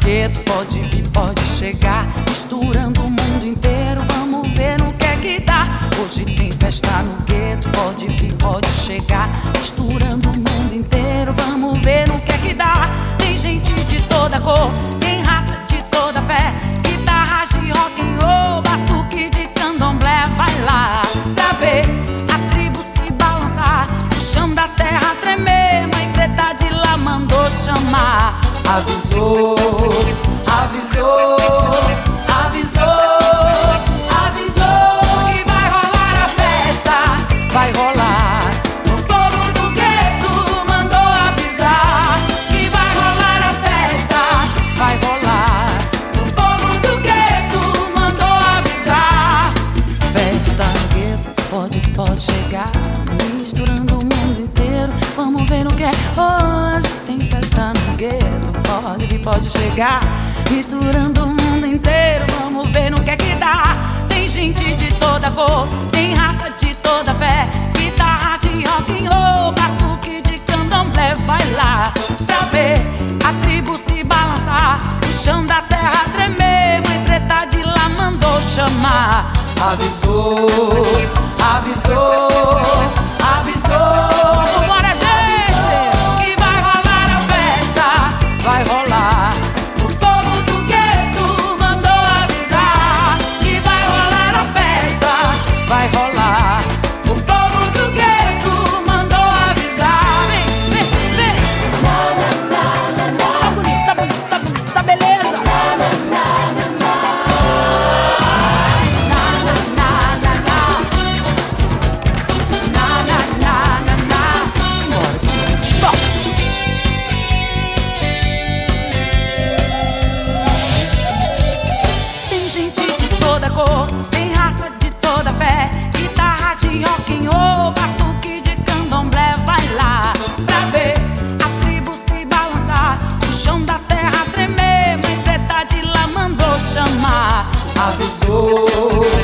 gueto, pode vir, pode chegar, misturando o mundo inteiro, vamos ver no que é que dá. Hoje tem festa no gueto, pode vir, pode chegar, misturando o mundo inteiro, vamos ver no que é que dá. Tem gente de toda cor, tem raça de toda fé, guitarras de rock and roll, batuque de candomblé, vai lá pra ver a tribo se balançar, o chão da terra tremer, mãe preta de lá mandou chamar. Avisou, avisou, avisou, avisou que vai rolar a festa, vai rolar. O povo do gueto mandou avisar que vai rolar a festa, vai rolar. O povo do gueto mandou avisar. Festa no gueto, pode chegar, misturando o mundo inteiro, vamos ver no que é. Hoje tem festa no gueto, pode vir, pode chegar, misturando o mundo inteiro, vamos ver no que é que dá. Tem gente de toda cor, tem raça de toda fé, guitarras de rock and roll, batuque de candomblé, vai lá pra ver a tribo se balançar, o chão da terra tremer, mãe preta de lá mandou chamar. Avisou, avisou, avisou. Vambora, gente, que vai rolar a festa, vai rolar. O povo do gueto mandou avisar que vai rolar a festa, vai rolar. O povo do gueto mandou avisar. Vem, vem, vem. Tá bonito, tá bonito, tá bonito, tá beleza. Tem raça de toda fé, guitarra de rock and roll, batuque de candomblé, vai lá pra ver a tribo se balançar, o chão da terra tremer, mãe preta de lá mandou chamar. Avisou,